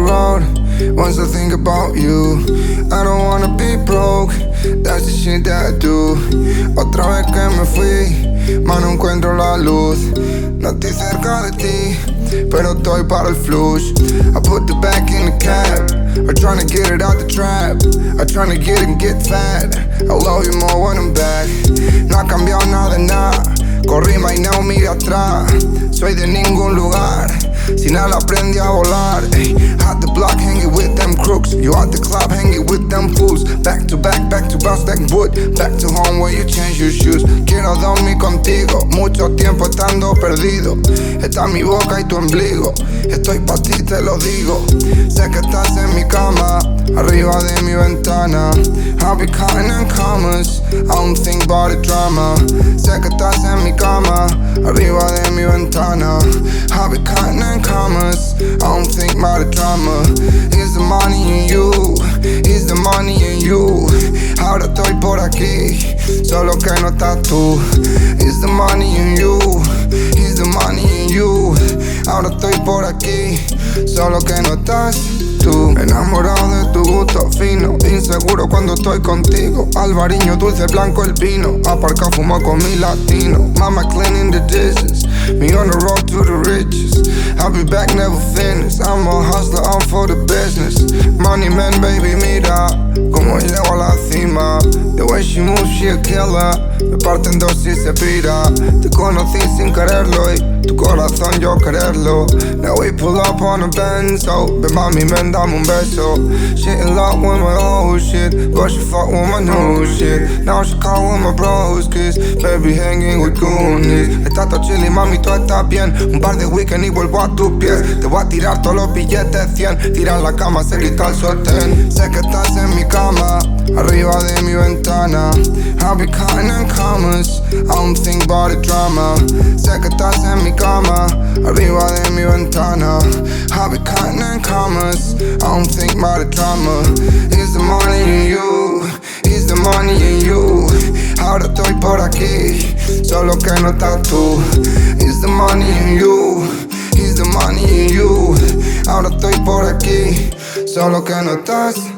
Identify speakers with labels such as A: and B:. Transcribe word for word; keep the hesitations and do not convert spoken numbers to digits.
A: road once I think about you. I don't wanna be broke, that's the shit that I do. Otra vez que me fui, mas no encuentro la luz. No estoy cerca de ti, pero estoy para el flush. I put the back in the cab, I'm tryna get it out the trap. I'm tryna get it and get fat. I love you more when I'm back. No ha cambiado nada de nada, corrí y no mira atrás. Soy de ningún lugar, sin nada aprendí a volar. Ey, at the block hanging with them crooks, you at the club hanging with them fools. Back to back, back to bounce back wood, back to home where you change your shoes. Quiero dormir contigo, mucho tiempo estando perdido. Está mi boca y tu ombligo, estoy pa' ti te lo digo. Sé que estás en mi cama, arriba de mi ventana. I'll be counting in commas, I don't think about the drama. Sé que estás en mi cama, arriba de mi ventana. I'll be counting in commas, I don't think about the drama. Is the money in you, is the money in you. Ahora estoy por aquí, solo que no estás tú. Is the money in you, is the money in you. Ahora estoy por aquí, solo que no estás tú. Enamorado de tu gusto fino, inseguro cuando estoy contigo. Alvariño, dulce, blanco el vino. Aparca, fumo con mi latino. Mama cleaning the dishes, me on the road to the riches. I'll be back, never finished. I'm a hustler, I'm for the business. Money man, baby, mira como llego a la cima. The way she moves, she a killer. Me parte en dos y se pira. Te conocí sin quererlo y tu corazón yo quererlo. Now we pull up on a Benzo. Ven mami, ven, dame un beso. She in love with my old shit, but she fuck with my new shit. Now she call with my bros, cause baby hanging with goonies. Está todo chilly, mami, todo está bien. Un par de weekend y vuelvo a tus pies. Te voy a tirar todos los billetes cien. Tirar la cama, se quita el sostén. Sé que estás en mi cama, arriba de mi ventana. I'll be counting in commas, I don't think about the drama. Sé que estás en mi cama, arriba de mi ventana. I'll be counting in commas, I don't think about the drama. Is the money in you, is the money in you. Ahora estoy por aquí, solo que no estás tú. Is the money in you, is the money in you. Ahora estoy por aquí, solo que no estás